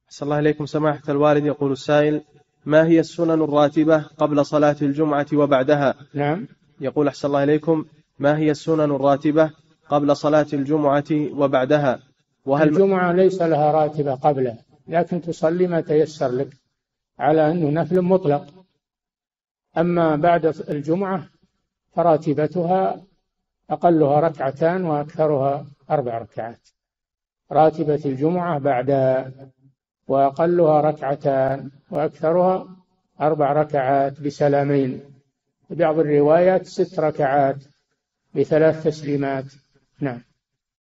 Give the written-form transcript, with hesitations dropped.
أحسن الله إليكم سماحة الوالد. يقول السائل: ما هي السنن الراتبة قبل صلاة الجمعة وبعدها؟ نعم. يقول أحسن الله إليكم: ما هي السنن الراتبة قبل صلاة الجمعة وبعدها؟ الجمعة ليس لها راتبة قبلها، لكن تصلي ما تيسر لك على أنه نفل مطلق. أما بعد الجمعة فراتبتها أقلها ركعتان وأكثرها 4 ركعات. راتبة الجمعة بعد، وأقلها ركعتان وأكثرها 4 ركعات بسلامين. في بعض الروايات 6 ركعات ب3 تسليمات. نعم.